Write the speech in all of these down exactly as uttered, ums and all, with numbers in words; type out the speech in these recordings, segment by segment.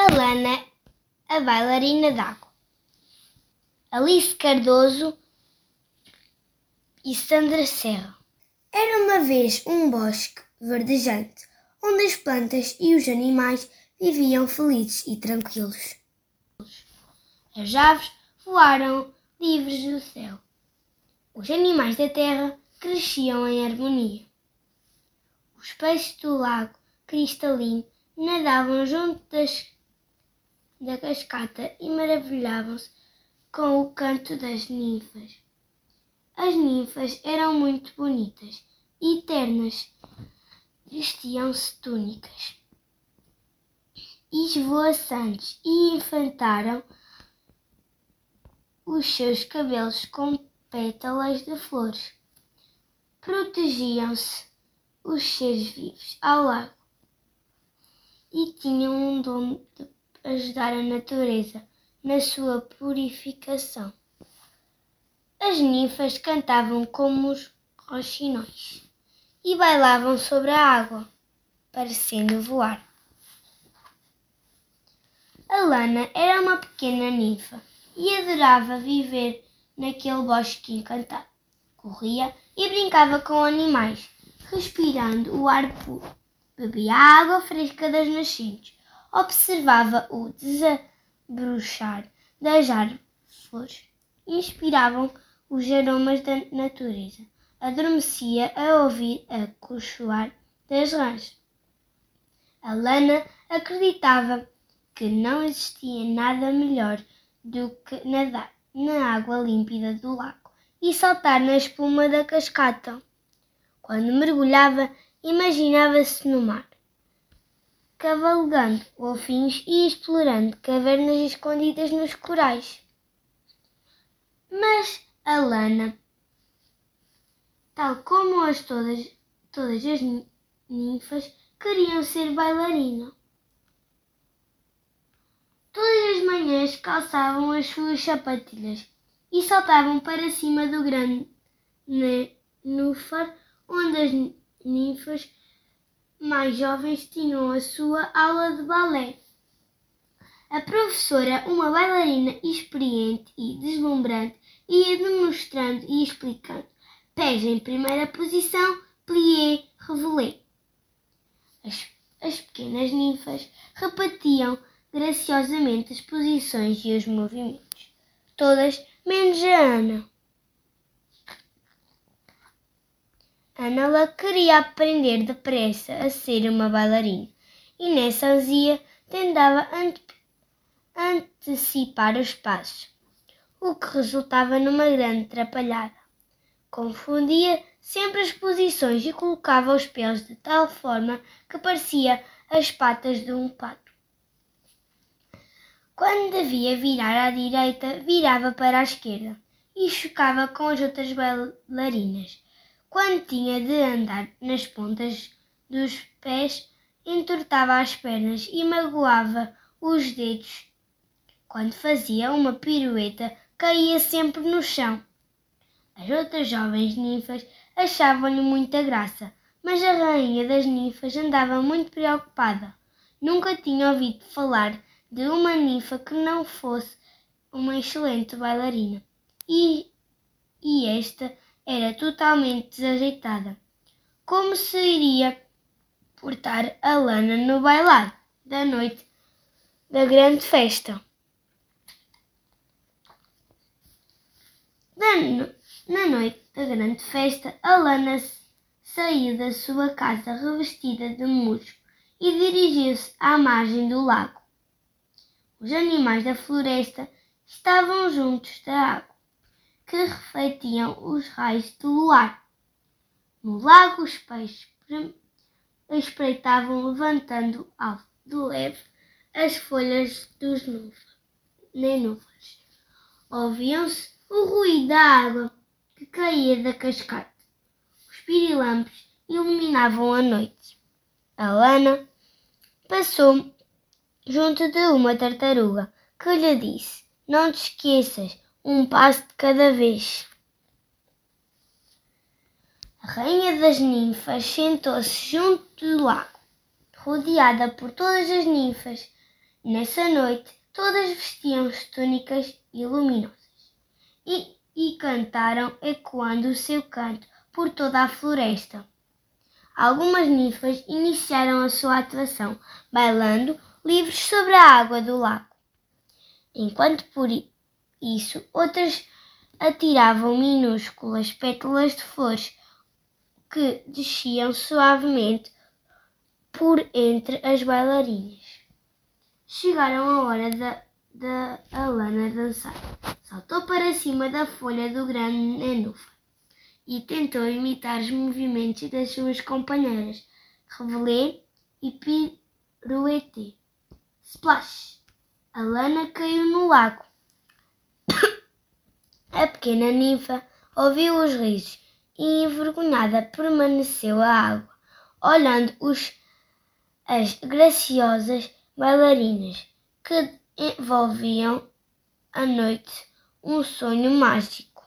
Alana, a bailarina d'água. Alice Cardoso e Sandra Serra. Era uma vez um bosque verdejante, onde as plantas e os animais viviam felizes e tranquilos. As aves voaram livres do céu. Os animais da terra cresciam em harmonia. Os peixes do lago cristalino nadavam junto das, da cascata e maravilhavam-se com o canto das ninfas. As ninfas eram muito bonitas e ternas, vestiam-se túnicas esvoaçantes e enfeitaram os seus cabelos com pétalas de flores. Protegiam-se os seres vivos ao lago e tinham um dom de ajudar a natureza na sua purificação. As ninfas cantavam como os roxinóis e bailavam sobre a água, parecendo voar. Alana era uma pequena ninfa e adorava viver naquele bosque encantado. Corria e brincava com animais, respirando o ar puro. Bebia a água fresca das nascentes. Observava o desabrochar das árvores. Inspiravam os aromas da natureza. Adormecia a ouvir a cochoar das rãs. Alana acreditava que não existia nada melhor do que nadar na água límpida do lago e saltar na espuma da cascata. Quando mergulhava, imaginava-se no mar, cavalgando golfinhos e explorando cavernas escondidas nos corais. Mas Alana, tal como as todas, todas as ninfas, queriam ser bailarina. Todas as manhãs calçavam as suas sapatilhas e saltavam para cima do grande nenúfar, onde as ninfas mais jovens tinham a sua aula de balé. A professora, uma bailarina experiente e deslumbrante, ia demonstrando e explicando. Pés em primeira posição, plié, revolé. As, as pequenas ninfas repetiam graciosamente as posições e os movimentos, todas menos a Ana. Ana queria aprender depressa a ser uma bailarina e nessa ansia tentava ante- antecipar os passos, o que resultava numa grande atrapalhada. Confundia sempre as posições e colocava os pés de tal forma que parecia as patas de um pato. Quando devia virar à direita, virava para a esquerda e chocava com as outras bailarinas. Quando tinha de andar nas pontas dos pés, entortava as pernas e magoava os dedos. Quando fazia uma pirueta, caía sempre no chão. As outras jovens ninfas achavam-lhe muita graça, mas a rainha das ninfas andava muito preocupada. Nunca tinha ouvido falar de uma ninfa que não fosse uma excelente bailarina. E, e esta era totalmente desajeitada. Como se iria portar Alana no bailado da noite da grande festa? Da no, na noite da grande festa, Alana saiu da sua casa revestida de musgo e dirigiu-se à margem do lago. Os animais da floresta estavam juntos da água, que refletiam os raios do luar. No lago, os peixes espreitavam, levantando ao de leve as folhas dos nenúfares. Ouviam-se o ruído da água que caía da cascata. Os pirilampos iluminavam a noite. Alana passou junto de uma tartaruga, que lhe disse: "Não te esqueças, um passo de cada vez." A rainha das ninfas sentou-se junto do lago, rodeada por todas as ninfas Nessa noite, todas vestiam-se túnicas e luminosas e, e cantaram, ecoando o seu canto por toda a floresta. Algumas ninfas iniciaram a sua atuação, bailando livres sobre a água do lago, enquanto por isso outras atiravam minúsculas pétalas de flores que desciam suavemente por entre as bailarinas. Chegaram a hora da, da Alana dançar. Saltou para cima da folha do grande nenúfar e tentou imitar os movimentos das suas companheiras, revelé e pirueté. Splash! Alana caiu no lago. A pequena ninfa ouviu os risos e, envergonhada, permaneceu à água, olhando os, as graciosas bailarinas que envolviam a noite um sonho mágico.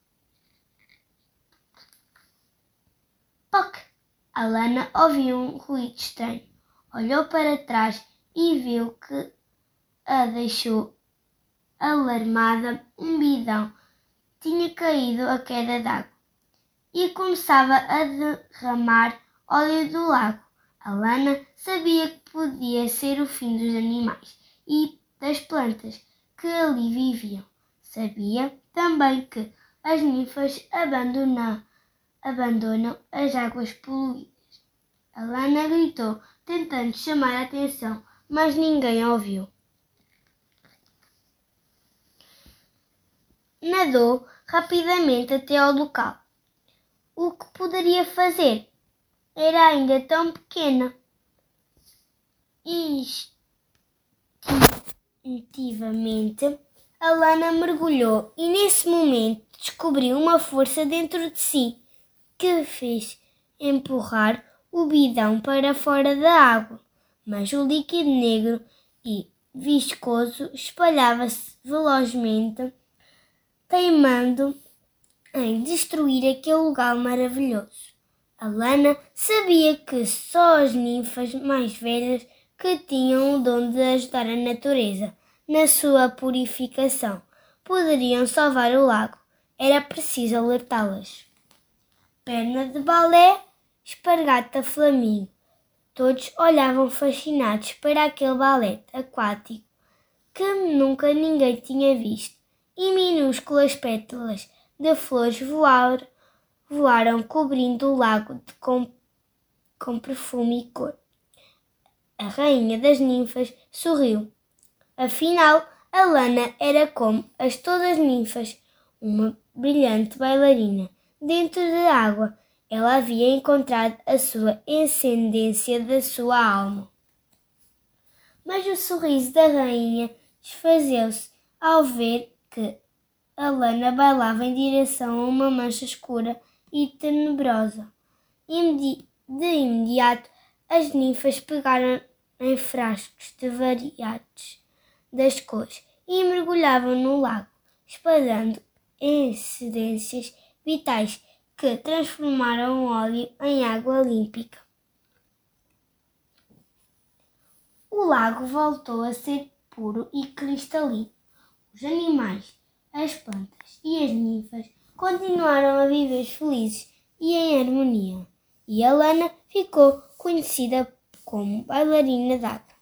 Poc! Alana ouviu um ruído estranho. Olhou para trás e viu que a deixou alarmada. Um bidão tinha caído à queda d'água e começava a derramar óleo do lago. Alana sabia que podia ser o fim dos animais e das plantas que ali viviam. Sabia também que as ninfas abandonam, abandonam as águas poluídas. Alana gritou, tentando chamar a atenção, mas ninguém ouviu. Nadou rapidamente até ao local. O que poderia fazer? Era ainda tão pequena. Instintivamente, Alana mergulhou e nesse momento descobriu uma força dentro de si que fez empurrar o bidão para fora da água, mas o líquido negro e viscoso espalhava-se velozmente, teimando em destruir aquele lugar maravilhoso. Alana sabia que só as ninfas mais velhas que tinham o dom de ajudar a natureza na sua purificação poderiam salvar o lago. Era preciso alertá-las. Perna de balé, espargata flamingo. Todos olhavam fascinados para aquele balé aquático que nunca ninguém tinha visto, e minúsculas pétalas de flores voaram, voaram cobrindo o lago de, com, com perfume e cor. A rainha das ninfas sorriu. Afinal, Alana era como as todas as ninfas, uma brilhante bailarina. Dentro da água, ela havia encontrado a sua ascendência da sua alma. Mas o sorriso da rainha desfazeu-se ao ver que Alana bailava em direção a uma mancha escura e tenebrosa. De imediato, as ninfas pegaram em frascos de variados das cores e mergulhavam no lago, espalhando essências vitais que transformaram o óleo em água límpida. O lago voltou a ser puro e cristalino. Os animais, as plantas e as ninfas continuaram a viver felizes e em harmonia, e Alana ficou conhecida como bailarina d'água.